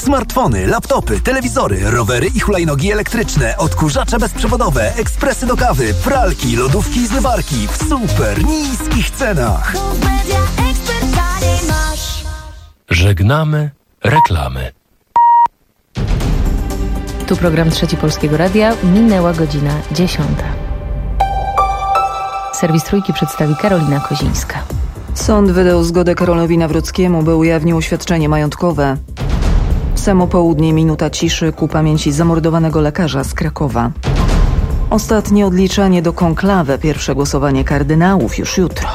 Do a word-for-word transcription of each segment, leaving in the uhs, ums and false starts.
Smartfony, laptopy, telewizory, rowery i hulajnogi elektryczne, odkurzacze bezprzewodowe, ekspresy do kawy, pralki, lodówki i zmywarki w super niskich cenach. Żegnamy reklamy. Tu program Trzeci Polskiego Radia. Minęła godzina dziesiąta. Serwis Trójki przedstawi Karolina Kozińska. Sąd wydał zgodę Karolowi Nawrockiemu, by ujawnił oświadczenie majątkowe. W samo południe minuta ciszy ku pamięci zamordowanego lekarza z Krakowa. Ostatnie odliczanie do konklawy. Pierwsze głosowanie kardynałów już jutro.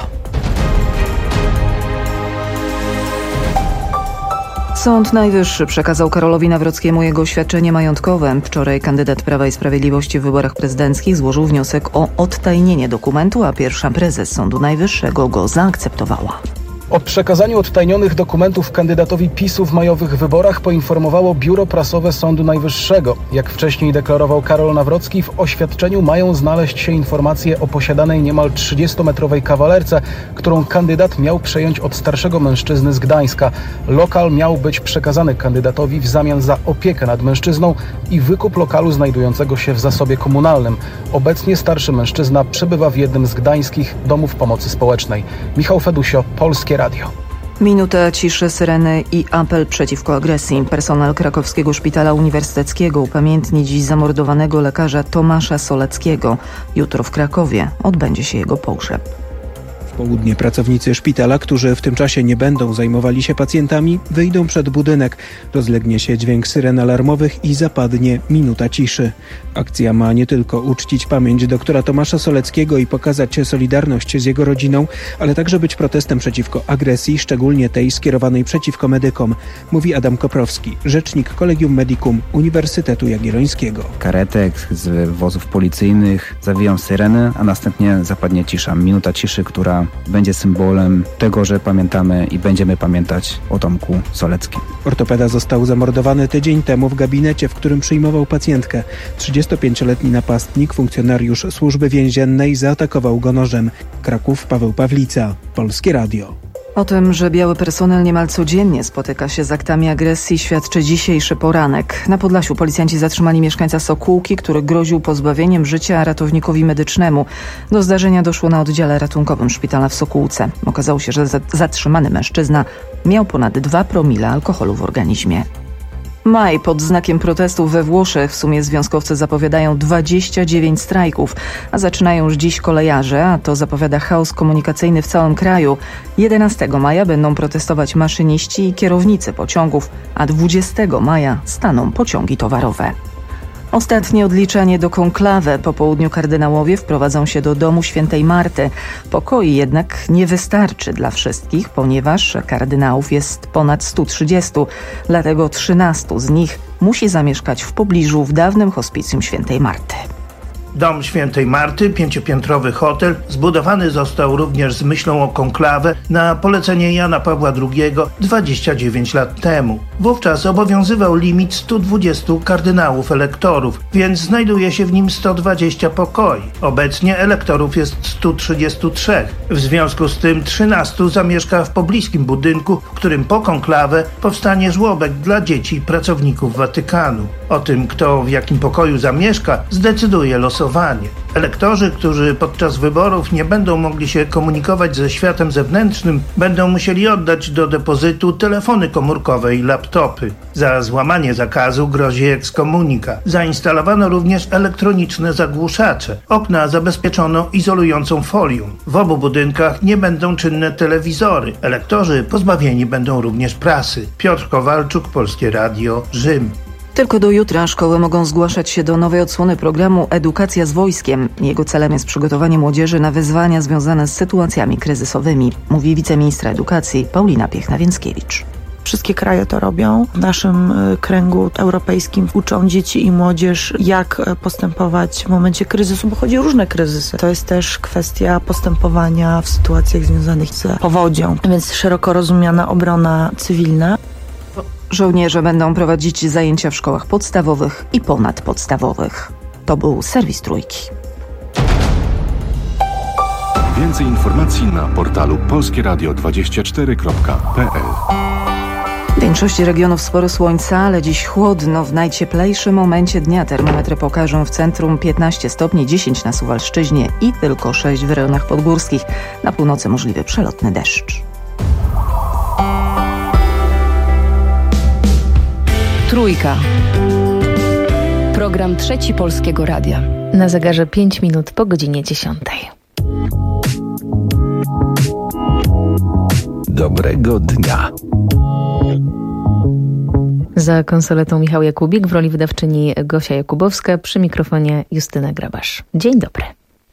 Sąd Najwyższy przekazał Karolowi Nawrockiemu jego oświadczenie majątkowe. Wczoraj kandydat Prawa i Sprawiedliwości w wyborach prezydenckich złożył wniosek o odtajnienie dokumentu, a pierwsza prezes Sądu Najwyższego go zaakceptowała. O przekazaniu odtajnionych dokumentów kandydatowi PiSu w majowych wyborach poinformowało Biuro Prasowe Sądu Najwyższego. Jak wcześniej deklarował Karol Nawrocki, w oświadczeniu mają znaleźć się informacje o posiadanej niemal trzydziestometrowej kawalerce, którą kandydat miał przejąć od starszego mężczyzny z Gdańska. Lokal miał być przekazany kandydatowi w zamian za opiekę nad mężczyzną i wykup lokalu znajdującego się w zasobie komunalnym. Obecnie starszy mężczyzna przebywa w jednym z gdańskich domów pomocy społecznej. Michał Fedusio, Polskie Radio. Minuta ciszy, syreny i apel przeciwko agresji. Personel krakowskiego szpitala uniwersyteckiego upamiętni dziś zamordowanego lekarza Tomasza Soleckiego. Jutro w Krakowie odbędzie się jego pogrzeb. W południe pracownicy szpitala, którzy w tym czasie nie będą zajmowali się pacjentami, wyjdą przed budynek. Rozlegnie się dźwięk syren alarmowych i zapadnie minuta ciszy. Akcja ma nie tylko uczcić pamięć doktora Tomasza Soleckiego i pokazać solidarność z jego rodziną, ale także być protestem przeciwko agresji, szczególnie tej skierowanej przeciwko medykom, mówi Adam Koprowski, rzecznik Collegium Medicum Uniwersytetu Jagiellońskiego. Karetek z wozów policyjnych zawiją syreny, a następnie zapadnie cisza. Minuta ciszy, która będzie symbolem tego, że pamiętamy i będziemy pamiętać o Tomku Soleckim. Ortopeda został zamordowany tydzień temu w gabinecie, w którym przyjmował pacjentkę. trzydziestopięcioletni napastnik, funkcjonariusz służby więziennej, zaatakował go nożem. Kraków, Paweł Pawlica, Polskie Radio. O tym, że biały personel niemal codziennie spotyka się z aktami agresji, świadczy dzisiejszy poranek. Na Podlasiu policjanci zatrzymali mieszkańca Sokółki, który groził pozbawieniem życia ratownikowi medycznemu. Do zdarzenia doszło na oddziale ratunkowym szpitala w Sokółce. Okazało się, że zatrzymany mężczyzna miał ponad dwa promile alkoholu w organizmie. Maj pod znakiem protestów we Włoszech. W sumie związkowcy zapowiadają dwadzieścia dziewięć strajków, a zaczynają już dziś kolejarze, a to zapowiada chaos komunikacyjny w całym kraju. jedenastego maja będą protestować maszyniści i kierownicy pociągów, a dwudziestego maja staną pociągi towarowe. Ostatnie odliczanie do konklawy. Po południu kardynałowie wprowadzą się do domu świętej Marty. Pokoi jednak nie wystarczy dla wszystkich, ponieważ kardynałów jest ponad stu trzydziestu. Dlatego trzynastu z nich musi zamieszkać w pobliżu w dawnym hospicjum świętej Marty. Dom Świętej Marty, pięciopiętrowy hotel, zbudowany został również z myślą o konklawę na polecenie Jana Pawła drugiego dwadzieścia dziewięć lat temu. Wówczas obowiązywał limit stu dwudziestu kardynałów elektorów, więc znajduje się w nim sto dwadzieścia pokoi. Obecnie elektorów jest stu trzydziestu trzech. W związku z tym trzynastu zamieszka w pobliskim budynku, w którym po konklawę powstanie żłobek dla dzieci i pracowników Watykanu. O tym, kto w jakim pokoju zamieszka, zdecyduje losowanie. Elektorzy, którzy podczas wyborów nie będą mogli się komunikować ze światem zewnętrznym, będą musieli oddać do depozytu telefony komórkowe i laptopy. Za złamanie zakazu grozi ekskomunika. Zainstalowano również elektroniczne zagłuszacze. Okna zabezpieczono izolującą folią. W obu budynkach nie będą czynne telewizory. Elektorzy pozbawieni będą również prasy. Piotr Kowalczuk, Polskie Radio, Rzym. Tylko do jutra szkoły mogą zgłaszać się do nowej odsłony programu Edukacja z wojskiem. Jego celem jest przygotowanie młodzieży na wyzwania związane z sytuacjami kryzysowymi, mówi wiceministra edukacji Paulina Piechna-Więckiewicz. Wszystkie kraje to robią. W naszym kręgu europejskim uczą dzieci i młodzież, jak postępować w momencie kryzysu, bo chodzi o różne kryzysy. To jest też kwestia postępowania w sytuacjach związanych z powodzią, więc szeroko rozumiana obrona cywilna. Żołnierze będą prowadzić zajęcia w szkołach podstawowych i ponadpodstawowych. To był serwis Trójki. Więcej informacji na portalu polskieradio dwadzieścia cztery kropka p l. W większości regionów sporo słońca, ale dziś chłodno. W najcieplejszym momencie dnia termometry pokażą w centrum piętnaście stopni, dziesięć na Suwalszczyźnie i tylko sześć w rejonach podgórskich. Na północy możliwy przelotny deszcz. Trójka. Program Trzeci Polskiego Radia. Na zegarze pięć minut po godzinie dziesiątej. Dobrego dnia. Za konsoletą Michał Jakubik, w roli wydawczyni Gosia Jakubowska, przy mikrofonie Justyna Grabasz. Dzień dobry.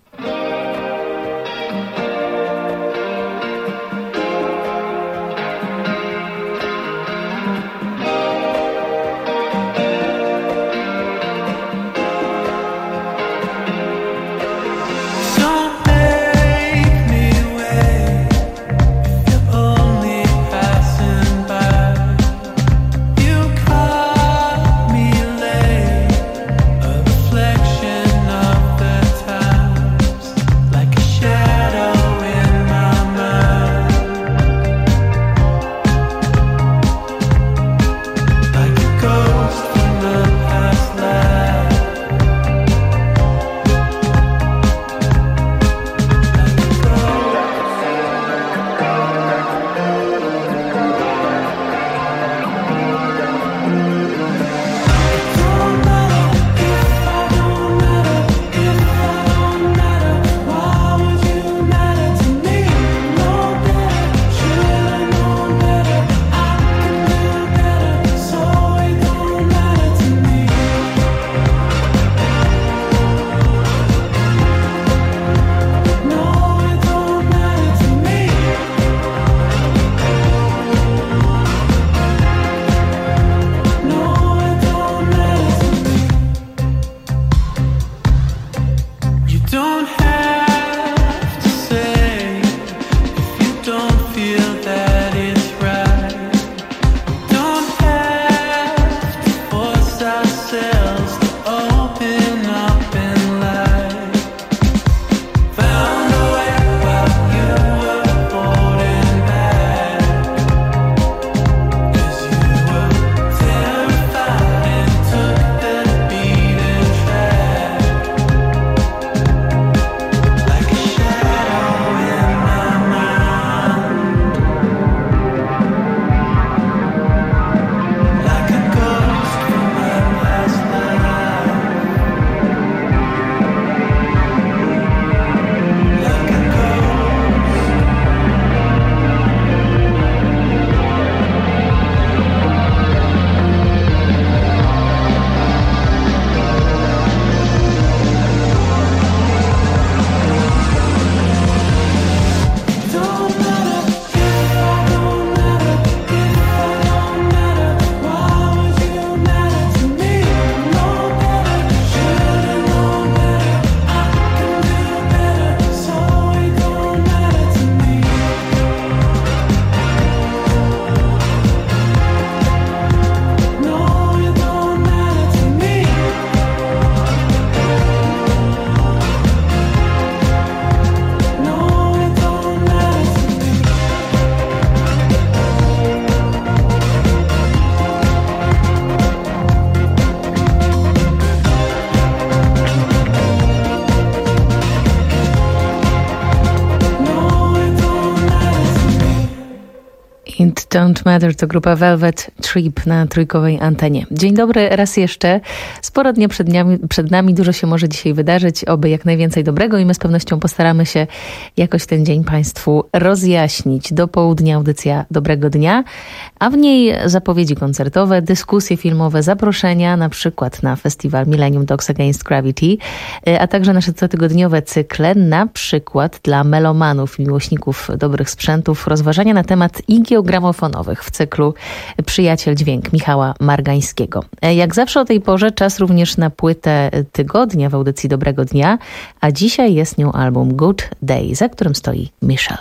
It Don't Matter to grupa Velvet Trip na trójkowej antenie. Dzień dobry raz jeszcze. Sporo dnia przed, dniami, przed nami, dużo się może dzisiaj wydarzyć, oby jak najwięcej dobrego i my z pewnością postaramy się jakoś ten dzień Państwu rozjaśnić. Do południa audycja Dobrego Dnia, a w niej zapowiedzi koncertowe, dyskusje filmowe, zaproszenia na przykład na festiwal Millennium Dogs Against Gravity, a także nasze cotygodniowe cykle, na przykład dla melomanów i miłośników dobrych sprzętów, rozważania na temat igieł gramofonowych w cyklu Przyjaciel Dźwięk Michała Margańskiego. Jak zawsze o tej porze czas również na płytę tygodnia w audycji Dobrego Dnia, a dzisiaj jest nią album Good Day, za którym stoi Michelle.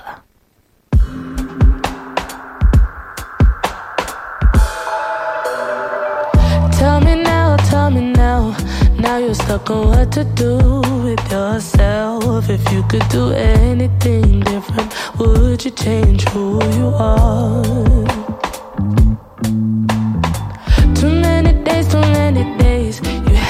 Tell me now, tell me now, now you're stuck on what to do with yourself. If you could do anything different, would you change who you are?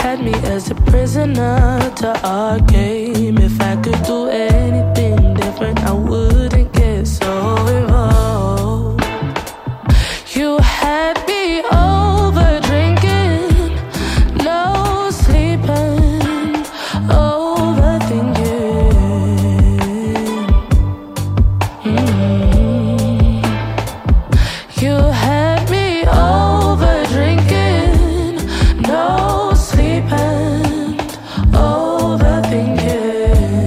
had me as a prisoner to our game. If I could do anything different, I wouldn't get so involved. You had me over drinking, no sleeping, overthinking. Mm-hmm. You had me over drinking, no sleeping, overthinking.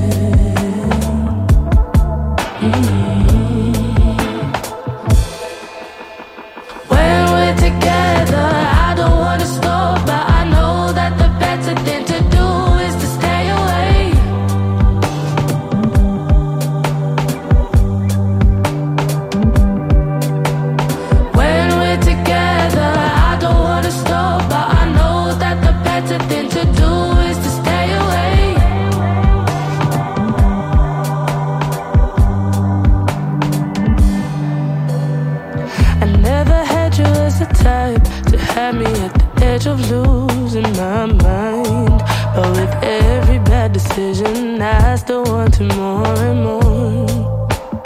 Of losing my mind, but with every bad decision I still want to more and more.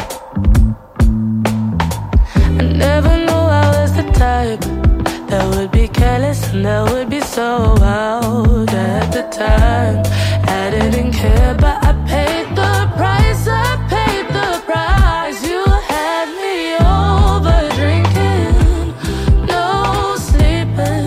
I never knew I was the type that would be careless and that would be so out at the time. I didn't care, but I paid the price, I paid the price. You had me over drinking, no sleeping,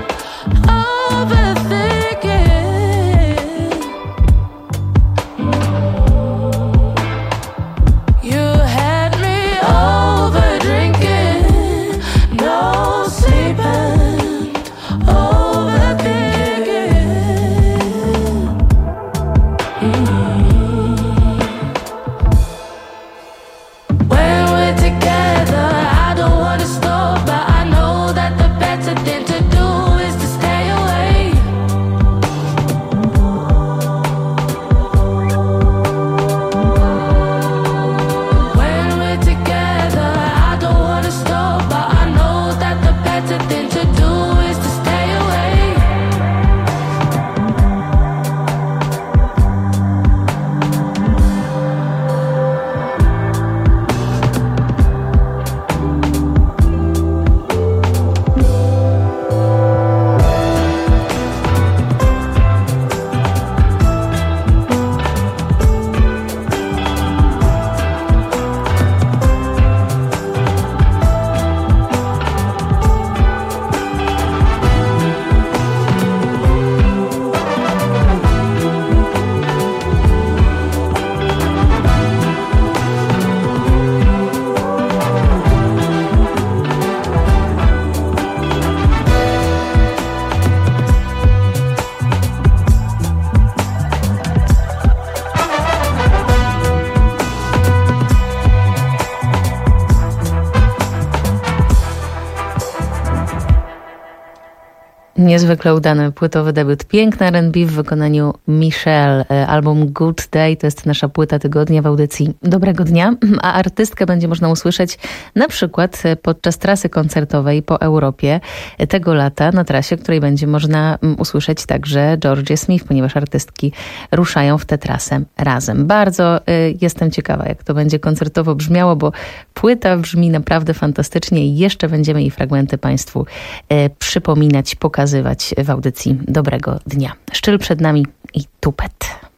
Niezwykle udany płytowy debiut. Piękna R and B w wykonaniu Michelle. Album Good Day to jest nasza płyta tygodnia w audycji Dobrego Dnia, a artystkę będzie można usłyszeć na przykład podczas trasy koncertowej po Europie tego lata, na trasie, której będzie można usłyszeć także Georgia Smith, ponieważ artystki ruszają w tę trasę razem. Bardzo jestem ciekawa, jak to będzie koncertowo brzmiało, bo płyta brzmi naprawdę fantastycznie i jeszcze będziemy jej fragmenty Państwu przypominać, pokazywać w audycji Dobrego Dnia. Szczyl przed nami i tupet.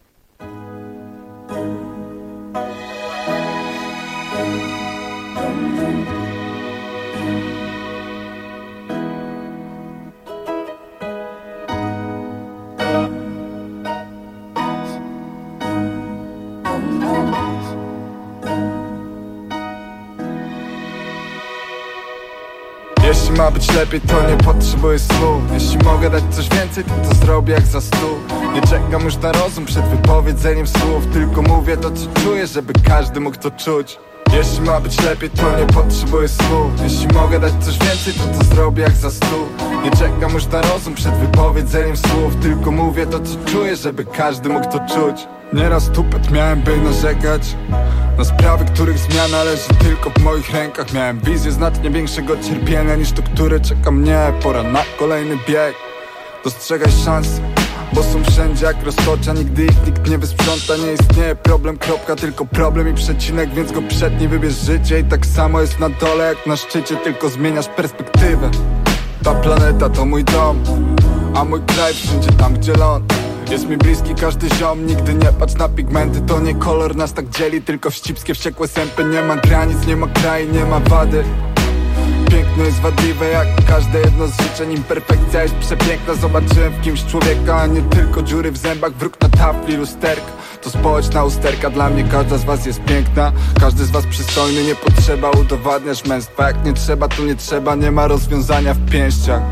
Jeśli ma być lepiej, to nie potrzebuję słów. Jeśli mogę dać coś więcej, to to zrobię jak za stół. Nie czekam już na rozum przed wypowiedzeniem słów, tylko mówię to, co czuję, żeby każdy mógł to czuć. Jeśli ma być lepiej, to nie potrzebuję słów. Jeśli mogę dać coś więcej, to to zrobię jak za stół. Nie czekam już na rozum przed wypowiedzeniem słów, tylko mówię to, co czuję, żeby każdy mógł to czuć. Nieraz tupet miałem, by narzekać na sprawy, których zmiana leży tylko w moich rękach. Miałem wizję znacznie większego cierpienia niż to, które czeka mnie. Pora na kolejny bieg. Dostrzegaj szansę, bo są wszędzie jak roztocza. Nigdy ich nikt nie wysprząta. Nie istnieje problem, kropka, tylko problem i przecinek. Więc go przetnij, wybierz życie. I tak samo jest na dole jak na szczycie, tylko zmieniasz perspektywę. Ta planeta to mój dom, a mój kraj wszędzie tam, gdzie ląd. Jest mi bliski każdy ziom, nigdy nie patrz na pigmenty. To nie kolor nas tak dzieli, tylko wścibskie, wściekłe sępy. Nie ma granic, nie ma kraju, nie ma wady. Piękno jest wadliwe jak każde jedno z życzeń. Imperfekcja jest przepiękna. Zobaczyłem w kimś człowieka, a nie tylko dziury w zębach. Wróg na tafli, lusterka to społeczna usterka. Dla mnie każda z was jest piękna, każdy z was przystojny. Nie potrzeba udowadniać męstwa. Jak nie trzeba, to nie trzeba. Nie ma rozwiązania w pięściach.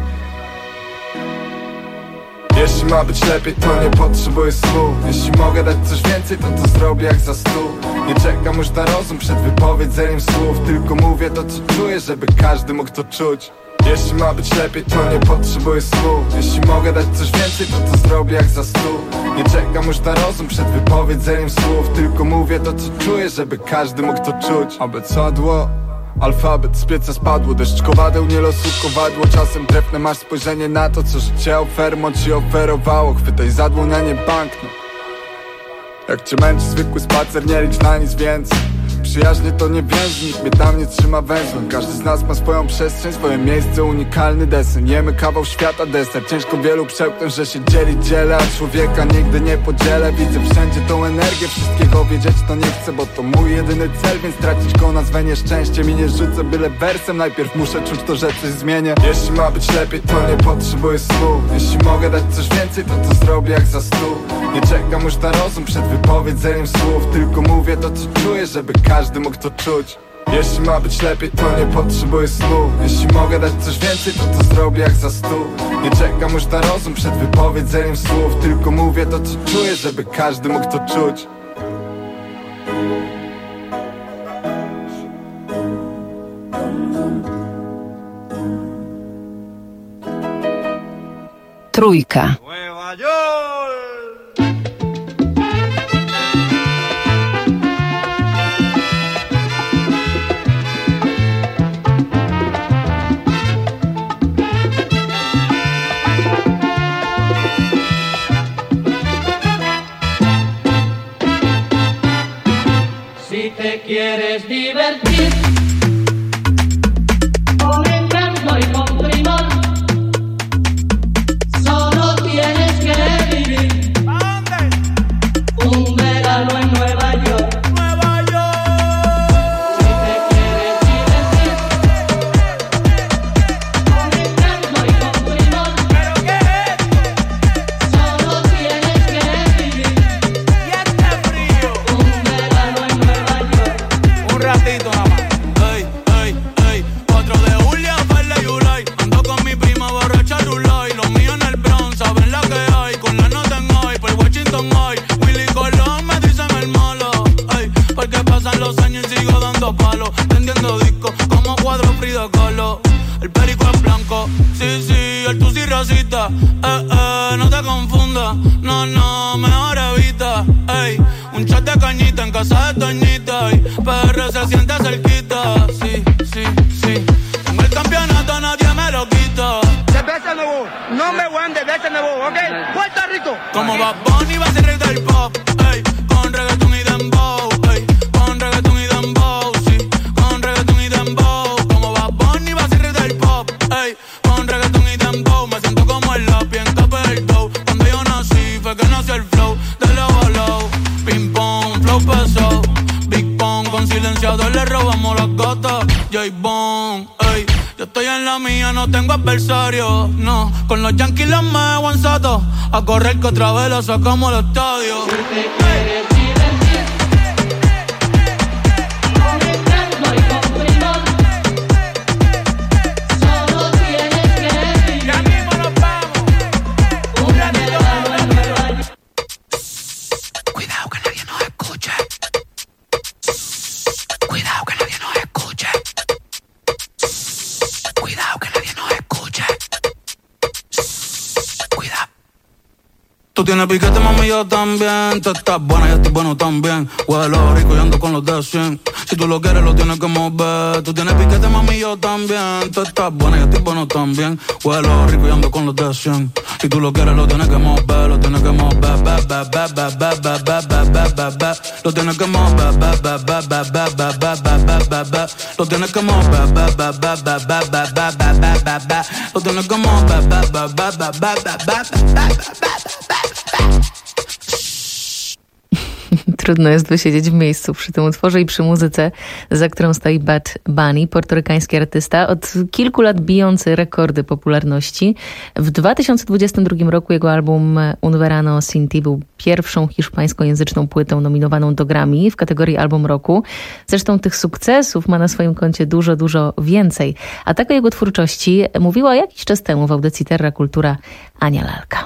Jeśli ma być lepiej, to nie potrzebuję słów. Jeśli mogę dać coś więcej, to to zrobię jak za stół. Nie czekam już na rozum przed wypowiedzeniem słów, tylko mówię to, co czuję, żeby każdy mógł to czuć. Jeśli ma być lepiej, to nie potrzebuję słów. Jeśli mogę dać coś więcej, to to zrobię jak za stół. Nie czekam już na rozum przed wypowiedzeniem słów, tylko mówię to, co czuję, żeby każdy mógł to czuć. Abecadło, alfabet z pieca spadło, deszcz kowadeł, nie losu kowadło. Czasem trefne masz spojrzenie na to, co życie ofermo ci oferowało. Chwytaj za dłoń, a nie banknot. Jak cię męczy zwykły spacer, nie licz na nic więcej. Przyjaźnie to nie więzi, nikt mnie tam nie trzyma węzłem. Każdy z nas ma swoją przestrzeń, swoje miejsce, unikalny desen. Jemy kawał świata, deser. Ciężko wielu przełknąć, że się dzieli, dzielę, a człowieka nigdy nie podzielę. Widzę wszędzie tą energię, wszystkiego wiedzieć to nie chcę, bo to mój jedyny cel. Więc tracić go nazwę nieszczęściem i nie rzucę byle wersem. Najpierw muszę czuć to, że coś zmienię. Jeśli ma być lepiej, to nie potrzebuję słów. Jeśli mogę dać coś więcej, to to zrobię jak za stół. Nie czekam już na rozum przed wypowiedzeniem słów, tylko mówię to, co czuję, żeby każdy mógł to czuć. Jeśli ma być lepiej, to nie potrzebuję słów. Jeśli mogę dać coś więcej, to to zrobię jak za stół. Nie czekam już na rozum przed wypowiedzeniem słów, tylko mówię to, co czuję, żeby każdy mógł to czuć. Trójka. Si te quieres divertir con encanto y con primor, solo tienes que vivir un verano en Nueva York. Nueva York. Si te quieres divertir con encanto y con primor, ¿pero qué es? Solo tienes que vivir y este frío un verano en Nueva York. Un ratito nada más. Ey, ey, ey. cuatro de julio, Farley y Ulay. Ando con mi prima borracha Rulay. Los míos en el Bronx, saben la que hay. Con la nota en hoy, por Washington hoy. Willy Colón me dicen el malo. Ey, porque pasan los años y sigo dando palos. Vendiendo discos como cuadro Frida Kahlo. El perico es blanco, sí, sí, el tusi racista. Eh, eh, no te confundas, no, no, mejor evita. Ey, un chat de cañita en casa de Toñita. Y P R se siente cerquita, sí, sí, sí. Tengo el campeonato, nadie me lo quita. De Besa Nuevo, nombre one de Besa Nuevo, ¿ok? Puerto Rico. Como Bad Bunny va a ser rey del pop, ey, con reggaeton y dembow, ey, con reggaeton y dembow, sí, con reggaeton y dembow. Como Bad Bunny va a ser rey del pop, ey, con reggaeton y dembow. Me siento como el lápiz en capa del dough. Cuando yo nací fue que nació el flow de low a low. Ping pong, flow pesado, Big Pong, con silenciador le robamos las gatas. J-Bone, ey, yo estoy en la mía, no tengo adversario, no. Con los Yankees los me aguanzato, a correr que otra vez la sacamos al estadio. Si te quieres divertir con encanto y con primor, solo tienes que vivir. Ya mismo nos vamos. Un verano en Nueva York. Cuidado que nadie nos escuche. Cuidado que nadie nos escuche. Cuidado que nadie nos escuche. Cuidado. Tú tienes piquete, mami, yo también. Tú estás buena, yo estoy bueno también. Huelo rico y ando con los de cien. Si tú lo quieres, lo tienes que mover. Tú tienes piquete, mami, yo también. Tú estás buena, yo estoy bueno también. Huelo rico y ando con los de cien. Si tú lo quieres, lo tienes que mover, lo tienes que mover, be, be, be, be, be, be, be, be, be, be. Lo tienes que mover, be, be, be, be, be, be, be, be, be, be. Lo tienes que mover, be, be, be, be, be, be, be, be, be, be. Lo tienes que mover, be, be, be, be, be, be, be, be, be. Trudno jest wysiedzieć w miejscu przy tym utworze i przy muzyce, za którą stoi Bad Bunny, portorykański artysta, od kilku lat bijący rekordy popularności. W dwa tysiące dwudziestym drugim roku jego album Un Verano Sin Ti był pierwszą hiszpańskojęzyczną płytą nominowaną do Grammy w kategorii album roku. Zresztą tych sukcesów ma na swoim koncie dużo, dużo więcej. A tak o jego twórczości mówiła jakiś czas temu w audycji Terra Kultura Ania Lalka.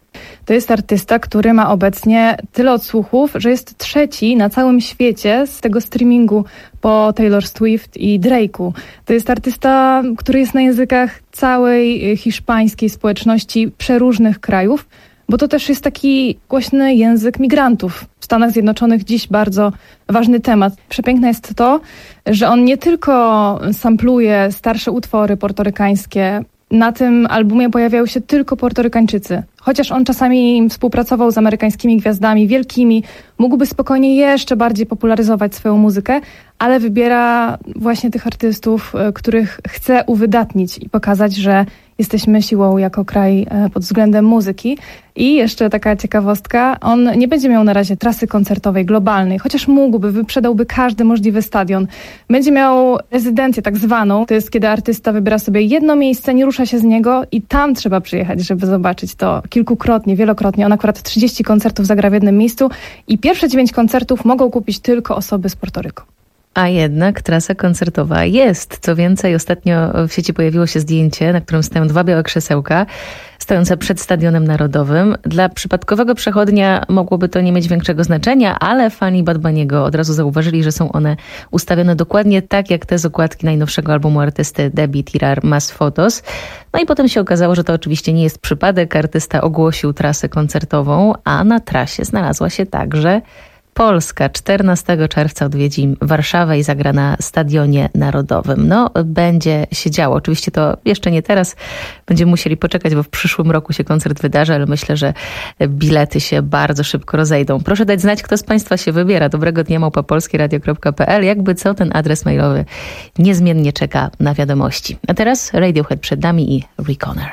To jest artysta, który ma obecnie tyle odsłuchów, że jest trzeci na całym świecie z tego streamingu po Taylor Swift i Drake'u. To jest artysta, który jest na językach całej hiszpańskiej społeczności przeróżnych krajów, bo to też jest taki głośny język migrantów. W Stanach Zjednoczonych dziś bardzo ważny temat. Przepiękne jest to, że on nie tylko sampluje starsze utwory portorykańskie. Na tym albumie pojawiają się tylko Portorykańczycy. Chociaż on czasami współpracował z amerykańskimi gwiazdami wielkimi, mógłby spokojnie jeszcze bardziej popularyzować swoją muzykę, ale wybiera właśnie tych artystów, których chce uwydatnić i pokazać, że jesteśmy siłą jako kraj pod względem muzyki. I jeszcze taka ciekawostka, on nie będzie miał na razie trasy koncertowej globalnej, chociaż mógłby, wyprzedałby każdy możliwy stadion. Będzie miał rezydencję tak zwaną, to jest kiedy artysta wybiera sobie jedno miejsce, nie rusza się z niego i tam trzeba przyjechać, żeby zobaczyć to kilkukrotnie, wielokrotnie. On akurat trzydzieści koncertów zagra w jednym miejscu i pierwsze dziewięć koncertów mogą kupić tylko osoby z Portoryku. A jednak trasa koncertowa jest. Co więcej, ostatnio w sieci pojawiło się zdjęcie, na którym stoją dwa białe krzesełka stojące przed Stadionem Narodowym. Dla przypadkowego przechodnia mogłoby to nie mieć większego znaczenia, ale fani Bad Bunny'ego od razu zauważyli, że są one ustawione dokładnie tak, jak te z okładki najnowszego albumu artysty Debbie Tirar Mas Fotos. No i potem się okazało, że to oczywiście nie jest przypadek. Artysta ogłosił trasę koncertową, a na trasie znalazła się także Polska. czternastego czerwca odwiedzi Warszawę i zagra na Stadionie Narodowym. No, będzie się działo. Oczywiście to jeszcze nie teraz. Będziemy musieli poczekać, bo w przyszłym roku się koncert wydarzy, ale myślę, że bilety się bardzo szybko rozejdą. Proszę dać znać, kto z Państwa się wybiera. Dobrego dnia małpa polskieradio kropka p l. Jakby co, ten adres mailowy niezmiennie czeka na wiadomości. A teraz Radiohead przed nami i Reconer.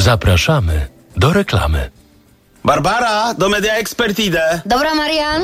Zapraszamy do reklamy. Barbara, do Media Expert idę. Dobra, Marian.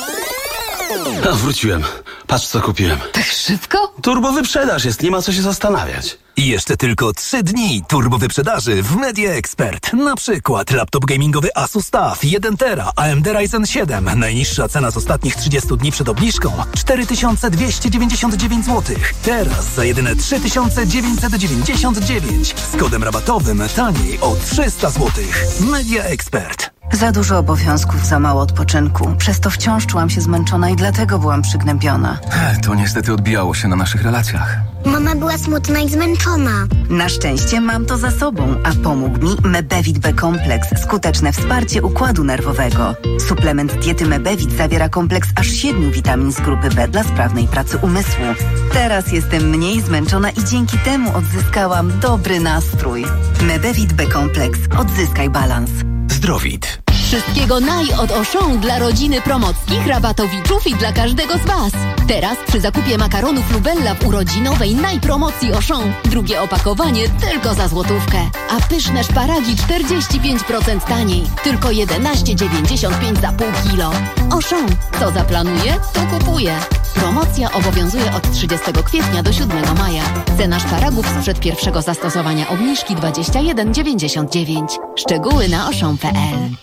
A, wróciłem. Patrz, co kupiłem. Tak szybko? Turbo wyprzedaż jest, nie ma co się zastanawiać. I jeszcze tylko trzy dni turbo wyprzedaży w Media Expert. Na przykład laptop gamingowy Asus T A F jeden tera A M D Ryzen siedem. Najniższa cena z ostatnich trzydziestu dni przed obniżką cztery tysiące dwieście dziewięćdziesiąt dziewięć złotych. Teraz za jedyne trzy tysiące dziewięćset dziewięćdziesiąt dziewięć. Z kodem rabatowym taniej o trzysta złotych. Media Expert. Za dużo obowiązków, za mało odpoczynku. Przez to wciąż czułam się zmęczona i dlatego byłam przygnębiona. To niestety odbijało się na naszych relacjach. Mama była smutna i zmęczona. Na szczęście mam to za sobą, a pomógł mi Mebevit B-kompleks. Skuteczne wsparcie układu nerwowego. Suplement diety Mebevit zawiera kompleks aż siedmiu witamin z grupy B dla sprawnej pracy umysłu. Teraz jestem mniej zmęczona i dzięki temu odzyskałam dobry nastrój. Mebevit B-kompleks. Odzyskaj balans. Zdrowit. Wszystkiego naj od Auchan dla rodziny Promockich, rabatowiczów i dla każdego z Was. Teraz przy zakupie makaronów Lubella w urodzinowej najpromocji Auchan drugie opakowanie tylko za złotówkę. A pyszne szparagi czterdzieści pięć procent taniej. Tylko jedenaście dziewięćdziesiąt pięć za pół kilo. Auchan. Co zaplanuje, to kupuje. Promocja obowiązuje od trzydziestego kwietnia do siódmego maja. Cena szparagów sprzed pierwszego zastosowania obniżki dwadzieścia jeden dziewięćdziesiąt dziewięć. Szczegóły na auchan kropka p l.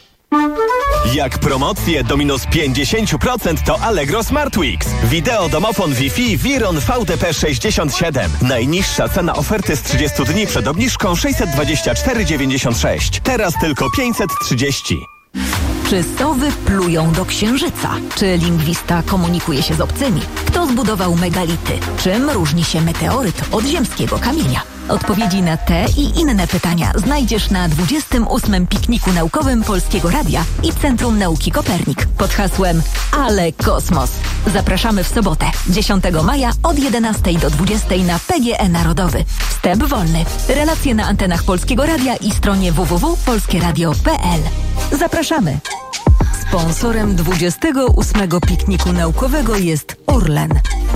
Jak promocje do minus pięćdziesiąt procent to Allegro Smart Weeks. Wideo domofon Wi-Fi Viron V T P sześćdziesiąt siedem. Najniższa cena oferty z trzydziestu dni przed obniżką sześćset dwadzieścia cztery dziewięćdziesiąt sześć. Teraz tylko pięćset trzydzieści. Czy sowy plują do księżyca? Czy lingwista komunikuje się z obcymi? Kto zbudował megality? Czym różni się meteoryt od ziemskiego kamienia? Odpowiedzi na te i inne pytania znajdziesz na dwudziestym ósmym pikniku naukowym Polskiego Radia i Centrum Nauki Kopernik pod hasłem Ale Kosmos. Zapraszamy w sobotę, dziesiątego maja od jedenastej do dwudziestej na P G E Narodowy. Wstęp wolny. Relacje na antenach Polskiego Radia i stronie w w w kropka polskie radio kropka p l. Zapraszamy. Sponsorem dwudziestego ósmego pikniku naukowego jest Orlen.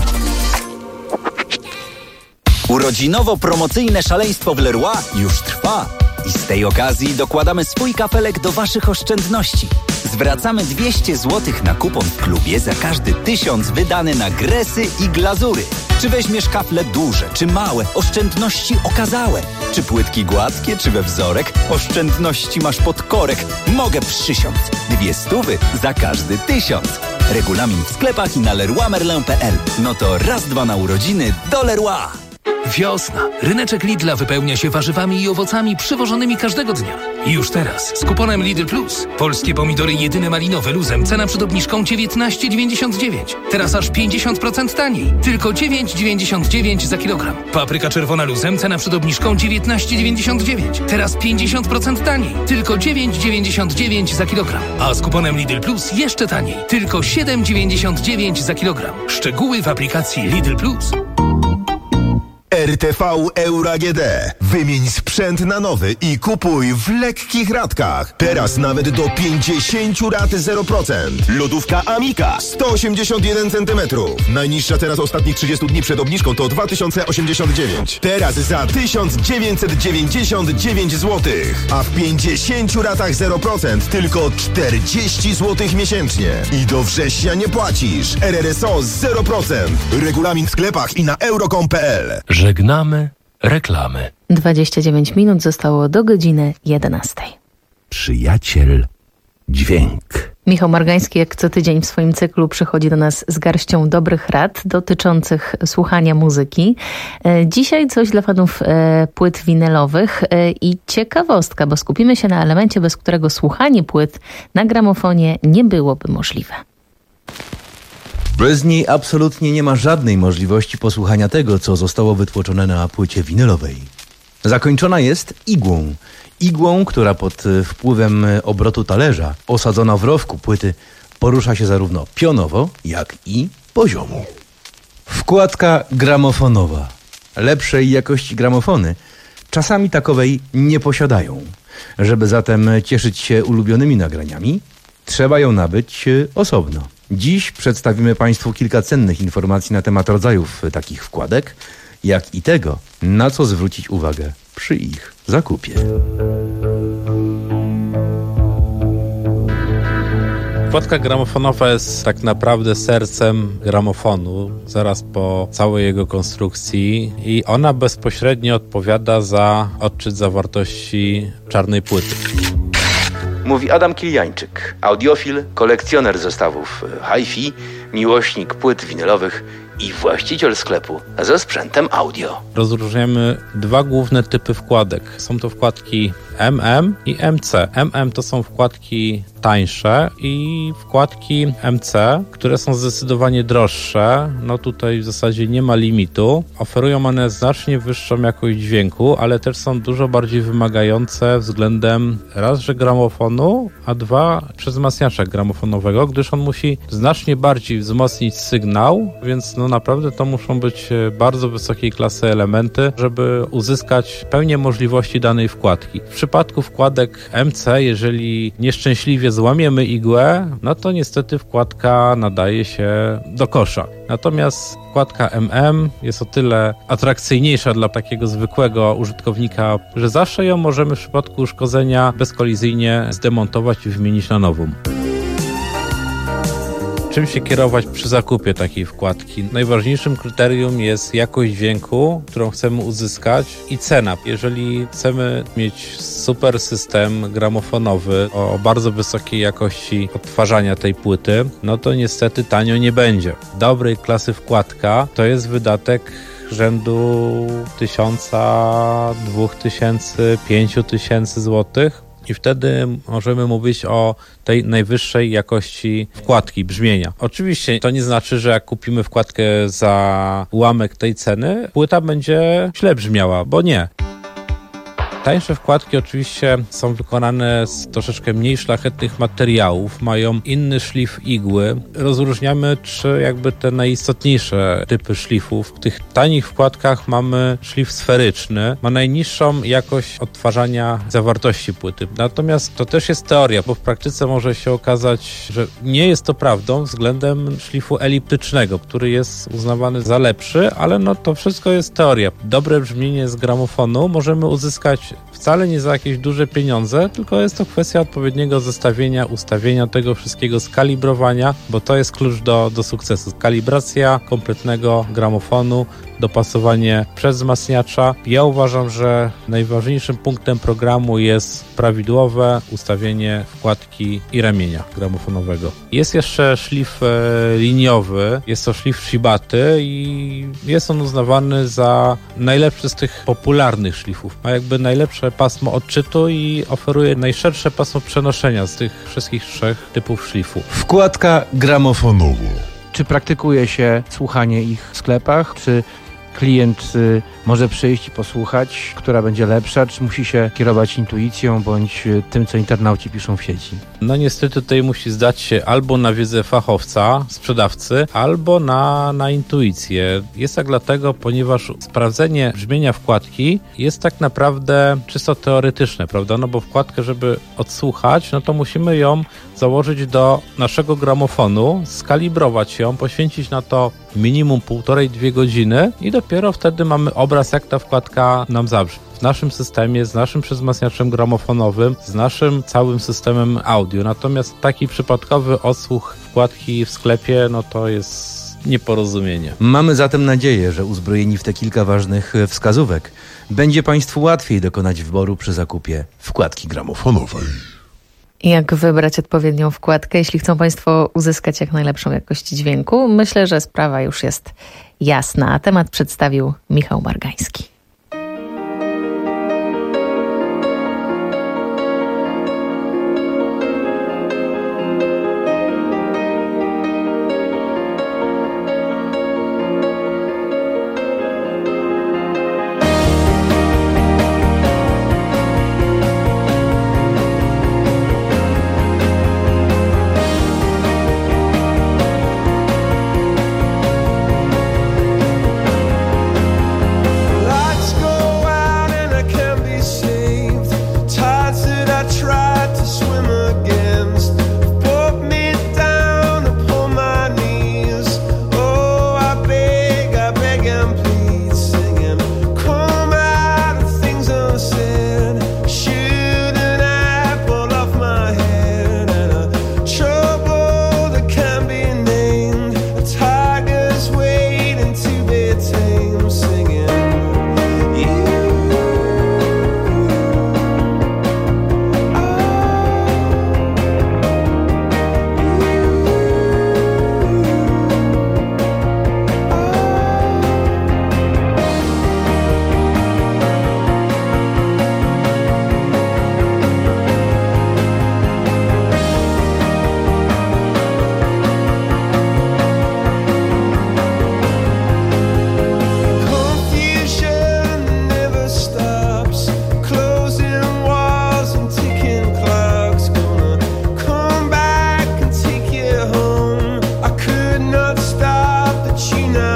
Urodzinowo-promocyjne szaleństwo w Leroy już trwa. I z tej okazji dokładamy swój kafelek do Waszych oszczędności. Zwracamy dwieście złotych na kupon w klubie za każdy tysiąc wydany na gresy i glazury. Czy weźmiesz kafle duże, czy małe, oszczędności okazałe. Czy płytki gładkie, czy we wzorek, oszczędności masz pod korek. Mogę przysiąc. Dwie stówy za każdy tysiąc. Regulamin w sklepach i na leroy merlin kropka p l. No to raz, dwa na urodziny do Leroy. Wiosna. Ryneczek Lidla wypełnia się warzywami i owocami przywożonymi każdego dnia. I już teraz z kuponem Lidl Plus. Polskie pomidory jedyne malinowe luzem. Cena przed obniżką dziewiętnaście dziewięćdziesiąt dziewięć. Teraz aż pięćdziesiąt procent taniej. Tylko dziewięć dziewięćdziesiąt dziewięć za kilogram. Papryka czerwona luzem. Cena przed obniżką dziewiętnaście dziewięćdziesiąt dziewięć. Teraz pięćdziesiąt procent taniej. Tylko dziewięć dziewięćdziesiąt dziewięć za kilogram. A z kuponem Lidl Plus jeszcze taniej. Tylko siedem dziewięćdziesiąt dziewięć za kilogram. Szczegóły w aplikacji Lidl Plus. R T V Euro A G D. Wymień sprzęt na nowy i kupuj w lekkich ratkach. Teraz nawet do pięćdziesiąt rat zero procent. Lodówka Amika sto osiemdziesiąt jeden centymetrów. Najniższa cena z ostatnich trzydziestu dni przed obniżką to dwa tysiące osiemdziesiąt dziewięć. Teraz za tysiąc dziewięćset dziewięćdziesiąt dziewięć złotych. A w pięćdziesięciu ratach zero procent tylko czterdzieści złotych miesięcznie. I do września nie płacisz. R R S O zero procent. Regulamin w sklepach i na euro kropka com kropka p l. Żegnamy reklamy. dwadzieścia dziewięć minut zostało do godziny jedenastej. Przyjaciel dźwięk. Michał Margański jak co tydzień w swoim cyklu przychodzi do nas z garścią dobrych rad dotyczących słuchania muzyki. Dzisiaj coś dla fanów płyt winylowych i ciekawostka, bo skupimy się na elemencie, bez którego słuchanie płyt na gramofonie nie byłoby możliwe. Bez niej absolutnie nie ma żadnej możliwości posłuchania tego, co zostało wytłoczone na płycie winylowej. Zakończona jest igłą. Igłą, która pod wpływem obrotu talerza, osadzona w rowku płyty, porusza się zarówno pionowo, jak i poziomo. Wkładka gramofonowa. Lepszej jakości gramofony czasami takowej nie posiadają. Żeby zatem cieszyć się ulubionymi nagraniami, trzeba ją nabyć osobno. Dziś przedstawimy Państwu kilka cennych informacji na temat rodzajów takich wkładek, jak i tego, na co zwrócić uwagę przy ich zakupie. Płytka gramofonowa jest tak naprawdę sercem gramofonu, zaraz po całej jego konstrukcji, i ona bezpośrednio odpowiada za odczyt zawartości czarnej płyty. Mówi Adam Kiliańczyk, audiofil, kolekcjoner zestawów hi-fi, miłośnik płyt winylowych i właściciel sklepu ze sprzętem audio. Rozróżniamy dwa główne typy wkładek. Są to wkładki M M i M C. M M to są wkładki tańsze i wkładki M C, które są zdecydowanie droższe. No tutaj w zasadzie nie ma limitu. Oferują one znacznie wyższą jakość dźwięku, ale też są dużo bardziej wymagające względem raz, że gramofonu, a dwa, wzmacniacza gramofonowego, gdyż on musi znacznie bardziej wzmocnić sygnał, więc no naprawdę to muszą być bardzo wysokiej klasy elementy, żeby uzyskać pełnię możliwości danej wkładki. W przypadku wkładek M C, jeżeli nieszczęśliwie złamiemy igłę, no to niestety wkładka nadaje się do kosza. Natomiast wkładka M M jest o tyle atrakcyjniejsza dla takiego zwykłego użytkownika, że zawsze ją możemy w przypadku uszkodzenia bezkolizyjnie zdemontować i wymienić na nową. Czym się kierować przy zakupie takiej wkładki? Najważniejszym kryterium jest jakość dźwięku, którą chcemy uzyskać, i cena. Jeżeli chcemy mieć super system gramofonowy o bardzo wysokiej jakości odtwarzania tej płyty, no to niestety tanio nie będzie. Dobrej klasy wkładka to jest wydatek rzędu tysiąca, dwóch tysięcy, pięciu tysięcy złotych. I wtedy możemy mówić o tej najwyższej jakości wkładki, brzmienia. Oczywiście to nie znaczy, że jak kupimy wkładkę za ułamek tej ceny, płyta będzie źle brzmiała, bo nie. Tańsze wkładki oczywiście są wykonane z troszeczkę mniej szlachetnych materiałów, mają inny szlif igły. Rozróżniamy trzy jakby te najistotniejsze typy szlifów. W tych tanich wkładkach mamy szlif sferyczny, ma najniższą jakość odtwarzania zawartości płyty. Natomiast to też jest teoria, bo w praktyce może się okazać, że nie jest to prawdą względem szlifu eliptycznego, który jest uznawany za lepszy, ale no to wszystko jest teoria. Dobre brzmienie z gramofonu możemy uzyskać wcale nie za jakieś duże pieniądze, tylko jest to kwestia odpowiedniego zestawienia, ustawienia tego wszystkiego, skalibrowania, bo to jest klucz do, do sukcesu. Kalibracja kompletnego gramofonu, dopasowanie przezwzmacniacza. Ja uważam, że najważniejszym punktem programu jest prawidłowe ustawienie wkładki i ramienia gramofonowego. Jest jeszcze szlif e, liniowy, jest to szlif Shibaty i jest on uznawany za najlepszy z tych popularnych szlifów. Ma jakby najlepsze pasmo odczytu i oferuje najszersze pasmo przenoszenia z tych wszystkich trzech typów szlifu. Wkładka gramofonowa. Czy praktykuje się słuchanie ich w sklepach? Czy klient y, może przyjść i posłuchać, która będzie lepsza, czy musi się kierować intuicją bądź tym, co internauci piszą w sieci? No niestety tutaj musi zdać się albo na wiedzę fachowca, sprzedawcy, albo na, na intuicję. Jest tak dlatego, ponieważ sprawdzenie brzmienia wkładki jest tak naprawdę czysto teoretyczne, prawda? No bo wkładkę, żeby odsłuchać, no to musimy ją założyć do naszego gramofonu, skalibrować ją, poświęcić na to minimum półtorej, dwie godziny i dopiero wtedy mamy obraz, jak ta wkładka nam zabrzmi. W naszym systemie, z naszym przezwzmacniaczem gramofonowym, z naszym całym systemem audio. Natomiast taki przypadkowy odsłuch wkładki w sklepie, no to jest nieporozumienie. Mamy zatem nadzieję, że uzbrojeni w te kilka ważnych wskazówek będzie Państwu łatwiej dokonać wyboru przy zakupie wkładki gramofonowej. Jak wybrać odpowiednią wkładkę, jeśli chcą Państwo uzyskać jak najlepszą jakość dźwięku? Myślę, że sprawa już jest jasna. Temat przedstawił Michał Margański. Like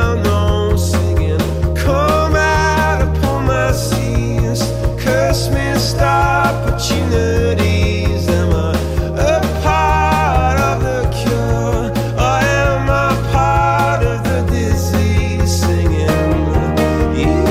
down on singing, come out upon my seas, curse missed opportunities. Am I a part of the cure, or am I part of the disease? Singing you.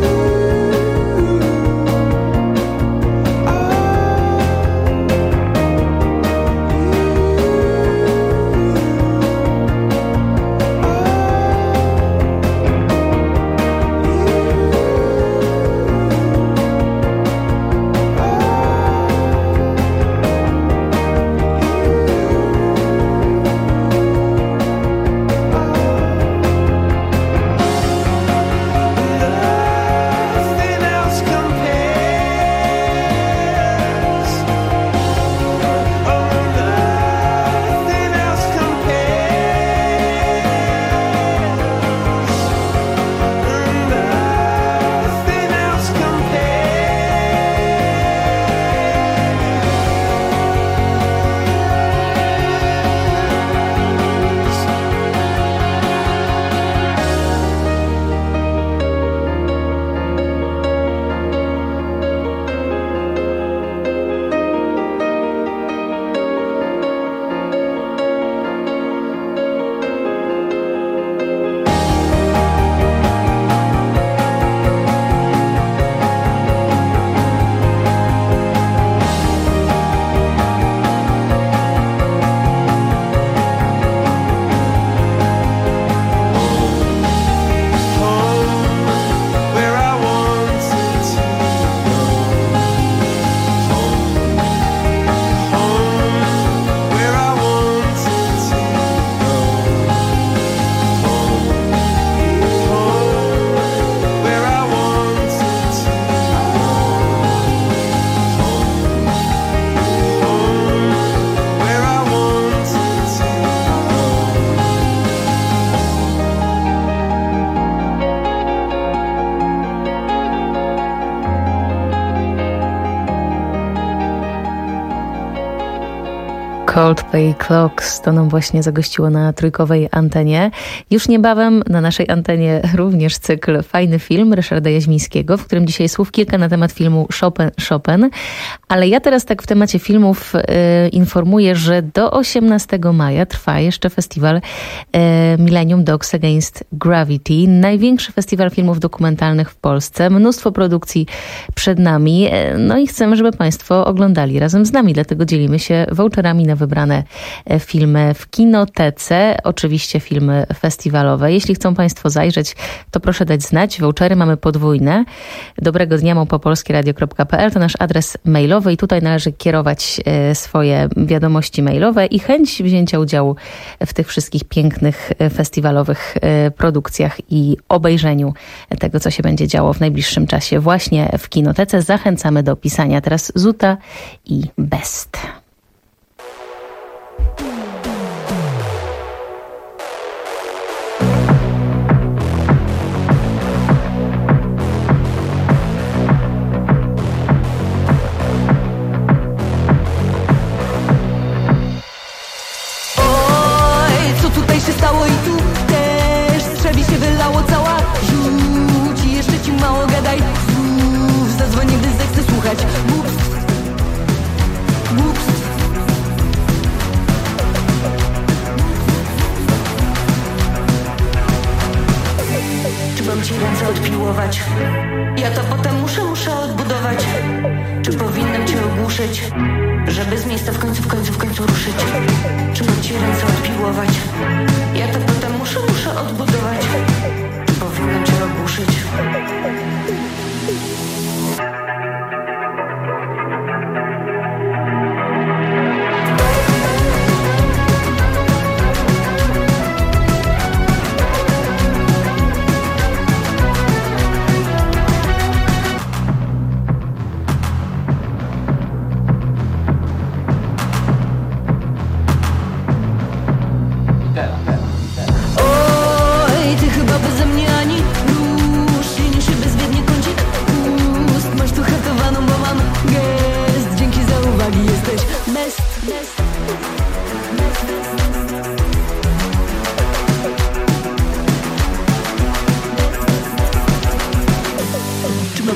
Coldplay Clocks to nam właśnie zagościło na trójkowej antenie. Już niebawem na naszej antenie również cykl Fajny film Ryszarda Jaźmińskiego, w którym dzisiaj słów kilka na temat filmu Chopin, Chopin. Ale ja teraz tak w temacie filmów y, informuję, że do osiemnastego maja trwa jeszcze festiwal y, Millennium Dogs Against Gravity. Największy festiwal filmów dokumentalnych w Polsce. Mnóstwo produkcji przed nami. Y, no i chcemy, żeby Państwo oglądali razem z nami. Dlatego dzielimy się voucherami na wybrane filmy w kinotece. Oczywiście filmy festiwalowe. Jeśli chcą Państwo zajrzeć, to proszę dać znać. Vouchery mamy podwójne. Dobrego dnia małpa-polskieradio kropka p l to nasz adres mailowy i tutaj należy kierować swoje wiadomości mailowe i chęć wzięcia udziału w tych wszystkich pięknych festiwalowych produkcjach i obejrzeniu tego, co się będzie działo w najbliższym czasie właśnie w kinotece. Zachęcamy do pisania. Teraz Zuta i Best. Stało i tu też strzewi się wylało cała żółć i jeszcze ci mało gadaj. Znów zadzwonię, gdy zechcę słuchać. Ups, ups. Czy mam ci ręce odpiłować? Ja to potem muszę, muszę odbudować. Czy powinnam cię ogłuszyć, żeby z miejsca w końcu, w końcu, w końcu ruszyć? Czy mam ci ręce odpiłować? Ja to potem muszę, muszę odbudować. Czy powinnam cię ogłuszyć?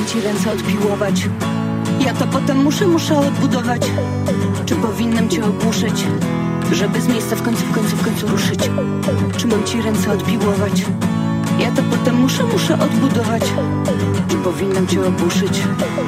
ci ręce odpiłować? Ja to potem muszę, muszę odbudować. Czy powinnam cię ogłuszyć, żeby z miejsca w końcu, w końcu, w końcu ruszyć? Czy mam ci ręce odpiłować? Ja to potem muszę, muszę odbudować. Czy powinnam cię ogłuszyć?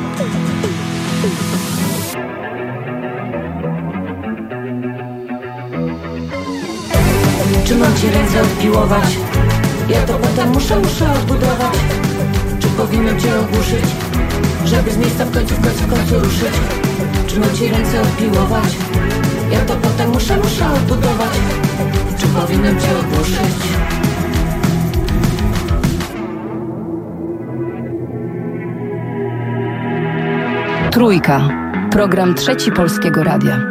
Czy mam ci ręce odpiłować? Ja to potem muszę, muszę odbudować. Czy powinnam cię ogłuszyć, żeby z miejsca w końcu, w końcu, w końcu ruszyć? Czy mam ci ręce odpiłować? Ja to potem muszę, muszę odbudować. Czy powinnam cię ogłuszyć? Trójka. Program Trzeci Polskiego Radia.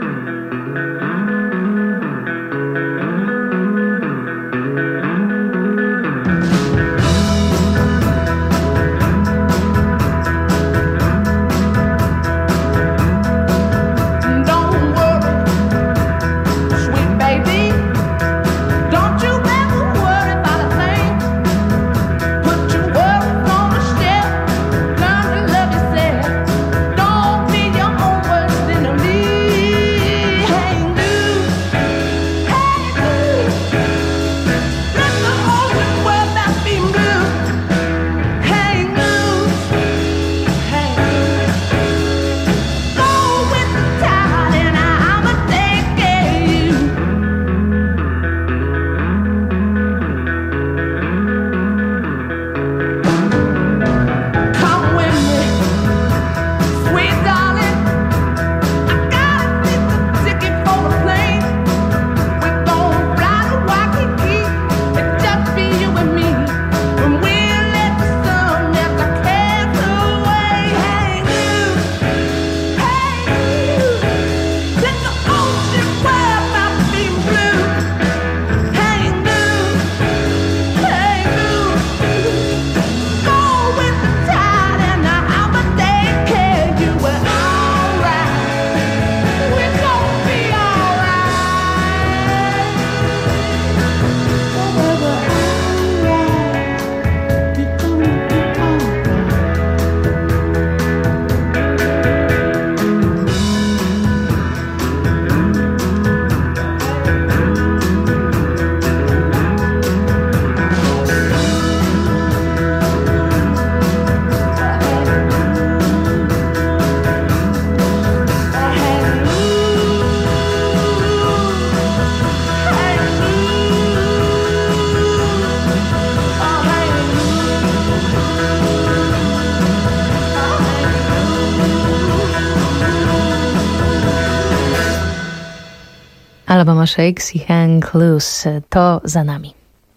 Alabama Shakes i Hang Loose. To za nami.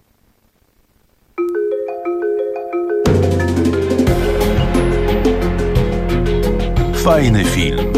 Fajny film.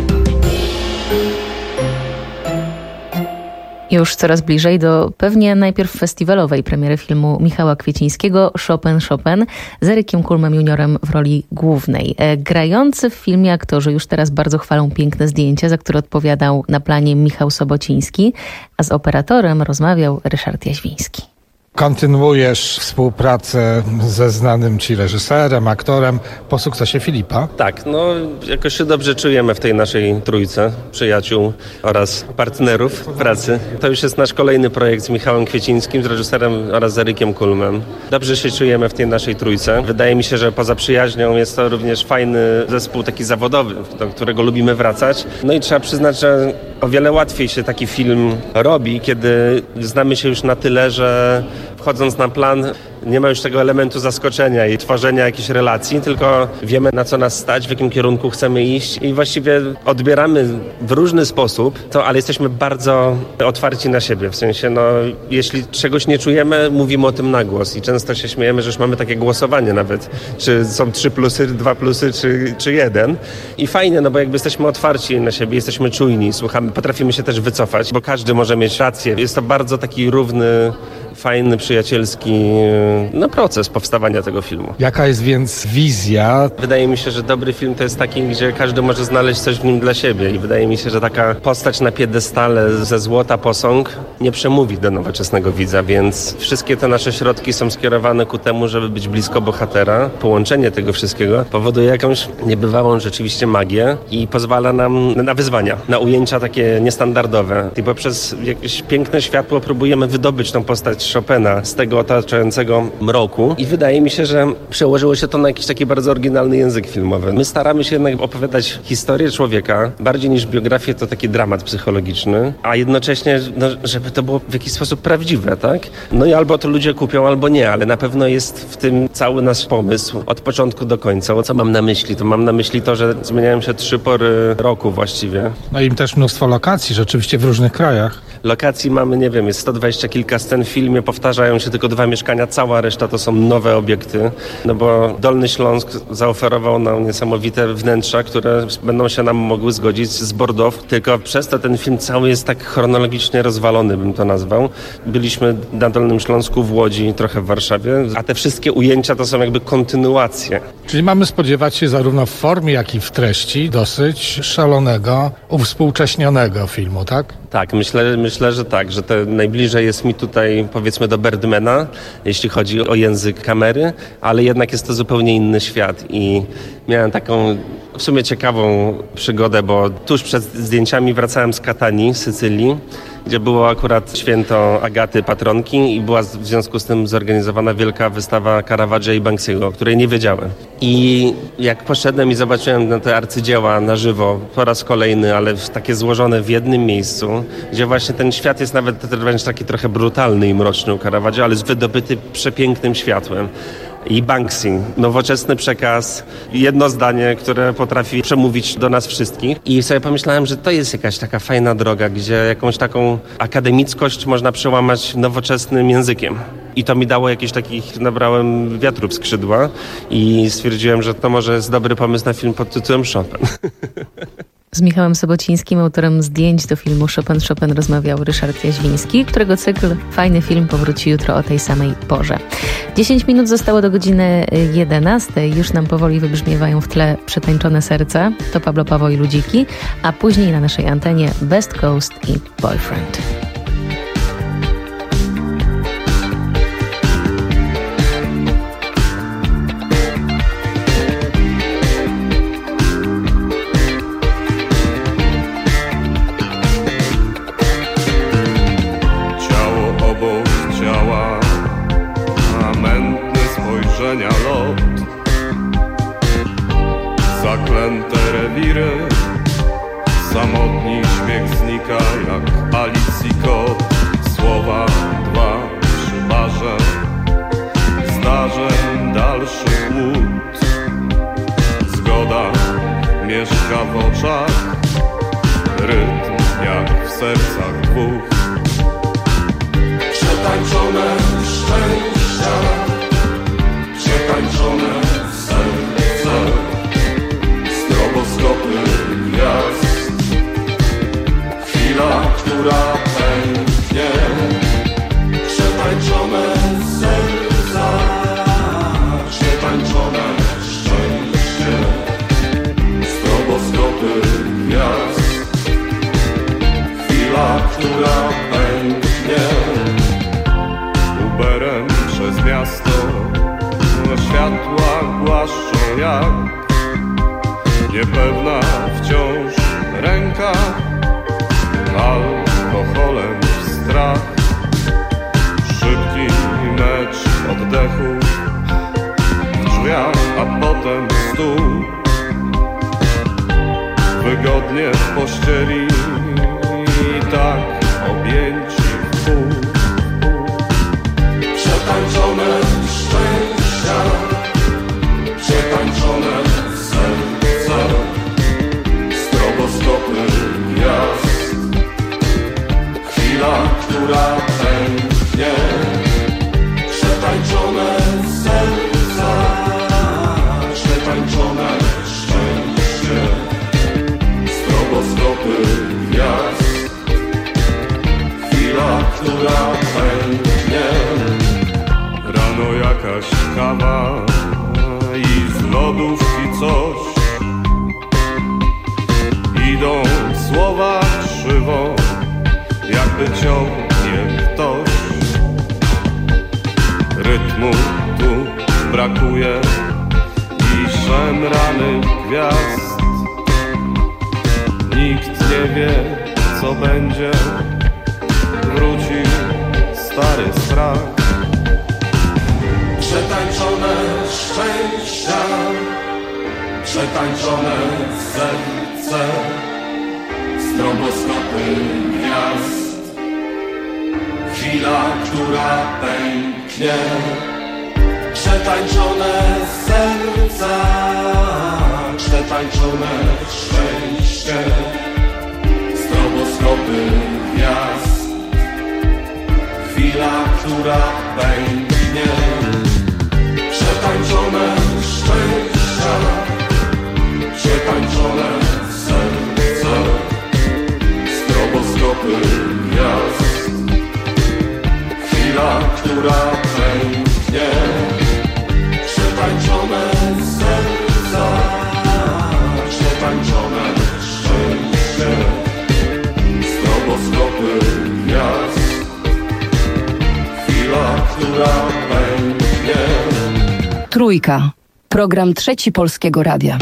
Już coraz bliżej do pewnie najpierw festiwalowej premiery filmu Michała Kwiecińskiego Chopin Chopin z Erykiem Kulmem juniorem w roli głównej. Grający w filmie aktorzy już teraz bardzo chwalą piękne zdjęcia, za które odpowiadał na planie Michał Sobociński, a z operatorem rozmawiał Ryszard Jaźwiński. Kontynuujesz współpracę ze znanym ci reżyserem, aktorem po sukcesie Filipa. Tak, no jakoś się dobrze czujemy w tej naszej trójce przyjaciół oraz partnerów pracy. To już jest nasz kolejny projekt z Michałem Kwiecińskim, z reżyserem oraz z Erykiem Kulmem. Dobrze się czujemy w tej naszej trójce. Wydaje mi się, że poza przyjaźnią jest to również fajny zespół taki zawodowy, do którego lubimy wracać. No i trzeba przyznać, że o wiele łatwiej się taki film robi, kiedy znamy się już na tyle, że wchodząc na plan nie ma już tego elementu zaskoczenia i tworzenia jakichś relacji, tylko wiemy, na co nas stać, w jakim kierunku chcemy iść i właściwie odbieramy w różny sposób to, ale jesteśmy bardzo otwarci na siebie. W sensie, no, jeśli czegoś nie czujemy, mówimy o tym na głos i często się śmiejemy, że już mamy takie głosowanie nawet, czy są trzy plusy, dwa plusy, czy, czy jeden. I fajnie, no bo jakby jesteśmy otwarci na siebie, jesteśmy czujni, słuchamy, potrafimy się też wycofać, bo każdy może mieć rację. Jest to bardzo taki równy fajny, przyjacielski no, proces powstawania tego filmu. Jaka jest więc wizja? Wydaje mi się, że dobry film to jest taki, gdzie każdy może znaleźć coś w nim dla siebie i wydaje mi się, że taka postać na piedestale ze złota posąg nie przemówi do nowoczesnego widza, więc wszystkie te nasze środki są skierowane ku temu, żeby być blisko bohatera. Połączenie tego wszystkiego powoduje jakąś niebywałą rzeczywiście magię i pozwala nam na wyzwania, na ujęcia takie niestandardowe. I poprzez jakieś piękne światło próbujemy wydobyć tą postać Chopina z tego otaczającego mroku i wydaje mi się, że przełożyło się to na jakiś taki bardzo oryginalny język filmowy. My staramy się jednak opowiadać historię człowieka, bardziej niż biografię to taki dramat psychologiczny, a jednocześnie, no, żeby to było w jakiś sposób prawdziwe, tak? No i albo to ludzie kupią, albo nie, ale na pewno jest w tym cały nasz pomysł od początku do końca. Co mam na myśli? To mam na myśli to, że zmieniają się trzy pory roku właściwie. No i też mnóstwo lokacji rzeczywiście w różnych krajach. Lokacji mamy, nie wiem, jest sto dwadzieścia kilka scen w filmie, powtarzają się tylko dwa mieszkania, cała reszta to są nowe obiekty, no bo Dolny Śląsk zaoferował nam niesamowite wnętrza, które będą się nam mogły zgodzić z Bordeaux, tylko przez to ten film cały jest tak chronologicznie rozwalony, bym to nazwał. Byliśmy na Dolnym Śląsku, w Łodzi, trochę w Warszawie, a te wszystkie ujęcia to są jakby kontynuacje. Czyli mamy spodziewać się zarówno w formie, jak i w treści dosyć szalonego, uwspółcześnionego filmu, tak? Tak, myślę, myślę, że tak, że to najbliżej jest mi tutaj powiedzmy do Birdmana, jeśli chodzi o język kamery, ale jednak jest to zupełnie inny świat i miałem taką w sumie ciekawą przygodę, bo tuż przed zdjęciami wracałem z Katanii, z Sycylii, gdzie było akurat święto Agaty, patronki i była w związku z tym zorganizowana wielka wystawa Caravaggia i Banksy'ego, o której nie wiedziałem. I jak poszedłem i zobaczyłem no, te arcydzieła na żywo po raz kolejny, ale takie złożone w jednym miejscu, gdzie właśnie ten świat jest nawet wręcz taki trochę brutalny i mroczny u Caravaggia, ale jest wydobyty przepięknym światłem. I Banksy, nowoczesny przekaz, jedno zdanie, które potrafi przemówić do nas wszystkich. I sobie pomyślałem, że to jest jakaś taka fajna droga, gdzie jakąś taką akademickość można przełamać nowoczesnym językiem. I to mi dało jakiś takich, nabrałem wiatru w skrzydła i stwierdziłem, że to może jest dobry pomysł na film pod tytułem Chopin. Z Michałem Sobocińskim, autorem zdjęć do filmu Chopin Chopin, rozmawiał Ryszard Jaźwiński, którego cykl Fajny Film powróci jutro o tej samej porze. dziesięć minut zostało do godziny jedenastej. Już nam powoli wybrzmiewają w tle Przetańczone serca. To Pablo Paweł i Ludziki, a później na naszej antenie Best Coast i Boyfriend. Lot. Zaklęte rewiry, samotni śmiech znika jak Alicji kot. Słowa dwa przy barze, zdarzeń dalszy łód. Zgoda mieszka w oczach, rytm jak w sercach dwóch. Przetańczone szczęścia, przetańczone serce, stroboskopy gwiazd. Chwila, która pęknie, przetańczone serca, przetańczone szczęście, stroboskopy gwiazd. Chwila, która pęknie, Uberem przez miasto. Światła głaszczą jak niepewna wciąż ręka, alkoholem strach. Szybki mecz oddechu w drzwiach, a potem stół. Wygodnie w pościeli i tak objęci w pół. Przetańczone szczęścia, przetańczone serca, stroboskopy gwiazd. Chwila, która pęknie, przetańczone serca, przetańczone szczęście, stroboskopy gwiazd. Chwila, która pęknie. lodówki coś. Idą słowa krzywo, jakby ciągnie ktoś. Rytmu tu brakuje i szemranych gwiazd. Nikt nie wie, co będzie. Wrócił stary strach. Przetańczone szczęścia, przetańczone serce, stroboskopy gwiazd. Chwila, która pęknie. Przetańczone serca, przetańczone szczęście, stroboskopy gwiazd. Chwila, która pęknie. Przetańczone szczęścia, przetańczone serce, stroboskopy gwiazd. Chwila, która pęknie. Przetańczone serca, przetańczone szczęście, stroboskopy gwiazd. Chwila, która pęknie. Trójka. Program Trzeci Polskiego Radia.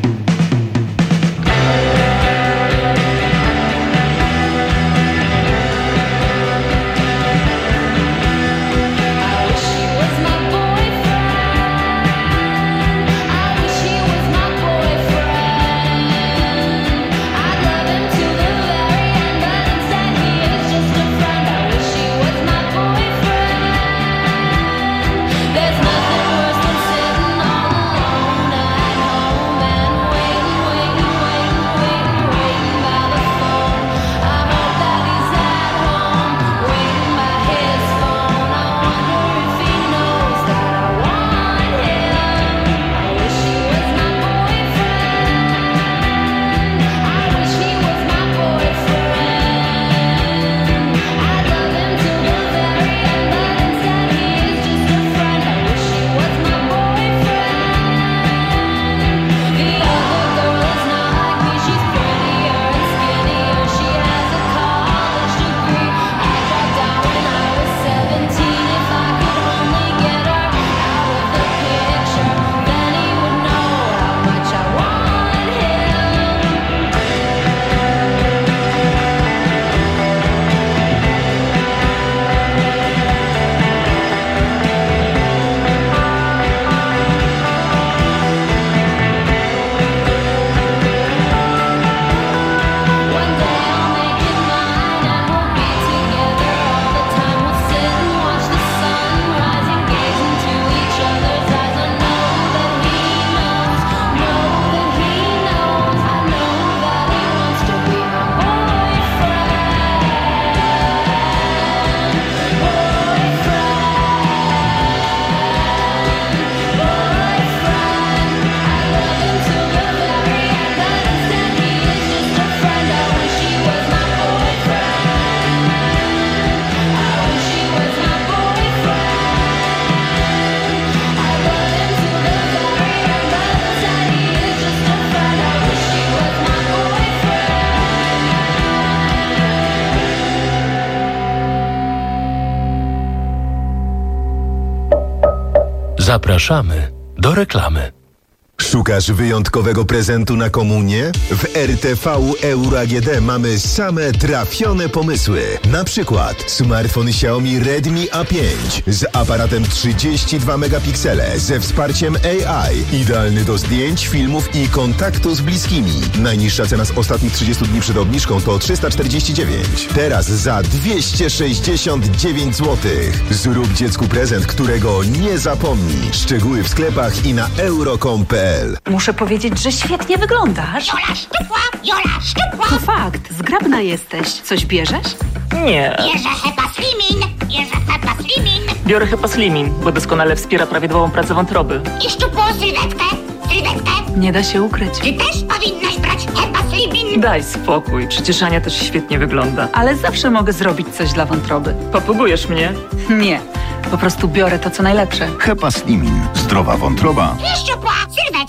Zapraszamy do reklamy. Szukasz wyjątkowego prezentu na komunię? W R T V Euro A G D mamy same trafione pomysły. Na przykład smartfon Xiaomi Redmi A pięć z aparatem trzydzieści dwa megapiksele ze wsparciem A I. Idealny do zdjęć, filmów i kontaktu z bliskimi. Najniższa cena z ostatnich trzydziestu dni przed obniżką to trzysta czterdzieści dziewięć. Teraz za dwieście sześćdziesiąt dziewięć złotych. Zrób dziecku prezent, którego nie zapomni. Szczegóły w sklepach i na euro kropka com kropka p l. Muszę powiedzieć, że świetnie wyglądasz. Jola szczupła, Jola szczupła. To fakt, zgrabna jesteś. Coś bierzesz? Nie. Bierze Hepa Slimin, bierze Hepa Slimin. Biorę Hepa Slimin, bo doskonale wspiera prawidłową pracę wątroby. I szczupłą sylwetkę, sylwetkę. Nie da się ukryć. Ty też powinnaś brać Hepa Slimin. Daj spokój, przecież Ania też świetnie wygląda. Ale zawsze mogę zrobić coś dla wątroby. Popugujesz mnie? Nie, po prostu biorę to, co najlepsze. Hepa Slimin. Zdrowa wątroba. I szczupła sylwetka.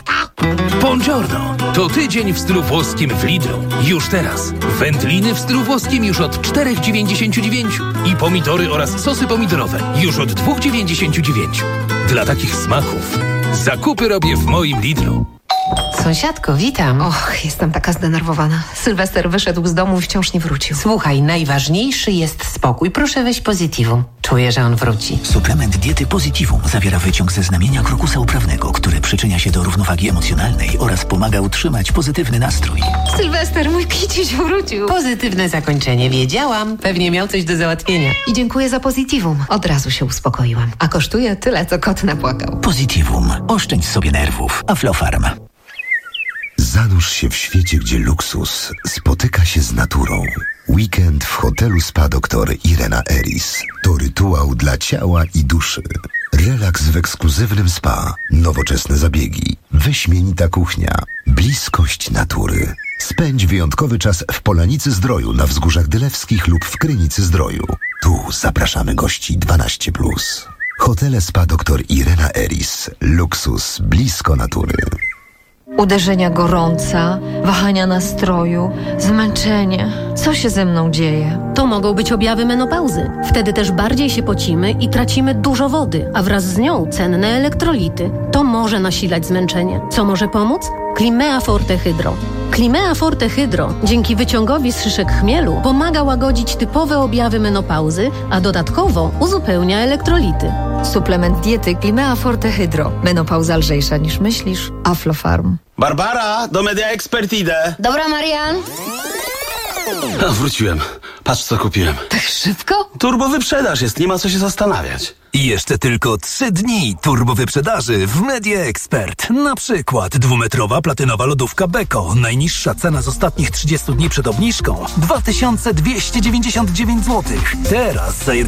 Buongiorno! To tydzień w stylu włoskim w Lidlu. Już teraz. Wędliny w stylu włoskim już od cztery dziewięćdziesiąt dziewięć i pomidory oraz sosy pomidorowe już od dwa dziewięćdziesiąt dziewięć. Dla takich smaków zakupy robię w moim Lidlu. Sąsiadko, witam. Och, jestem taka zdenerwowana. Sylwester wyszedł z domu i wciąż nie wrócił. Słuchaj, najważniejszy jest spokój. Proszę weź Positivum. Czuję, że on wróci. Suplement diety Positivum zawiera wyciąg ze znamienia krokusa uprawnego, który przyczynia się do równowagi emocjonalnej oraz pomaga utrzymać pozytywny nastrój. Sylwester, mój kiciuś wrócił. Pozytywne zakończenie, wiedziałam. Pewnie miał coś do załatwienia. I dziękuję za Positivum. Od razu się uspokoiłam. A kosztuje tyle, co kot napłakał. Positivum. Oszczędź sobie nerwów. Aflofarm. Zanurz się w świecie, gdzie luksus spotyka się z naturą. Weekend w hotelu Spa Doktor Irena Eris to rytuał dla ciała i duszy. Relaks w ekskluzywnym spa, nowoczesne zabiegi, wyśmienita kuchnia, bliskość natury. Spędź wyjątkowy czas w Polanicy Zdroju na Wzgórzach Dylewskich lub w Krynicy Zdroju. Tu zapraszamy gości dwanaście plus. Hotele Spa Doktor Irena Eris. Luksus blisko natury. Uderzenia gorąca, wahania nastroju, zmęczenie. Co się ze mną dzieje? To mogą być objawy menopauzy. Wtedy też bardziej się pocimy i tracimy dużo wody, a wraz z nią cenne elektrolity. To może nasilać zmęczenie. Co może pomóc? Climea Forte Hydro. Climea Forte Hydro dzięki wyciągowi z szyszek chmielu pomaga łagodzić typowe objawy menopauzy, a dodatkowo uzupełnia elektrolity. Suplement diety Climea Forte Hydro. Menopauza lżejsza niż myślisz. Aflofarm. Barbara, do Media Expert idę. Dobra, Marian. A, wróciłem. Patrz, co kupiłem. Tak szybko? Turbo wyprzedaż jest, nie ma co się zastanawiać. I jeszcze tylko trzy dni turbo wyprzedaży w Media Expert. Na przykład dwumetrowa platynowa lodówka Beko. Najniższa cena z ostatnich trzydziestu dni przed obniżką dwa tysiące dwieście dziewięćdziesiąt dziewięć złotych. Teraz za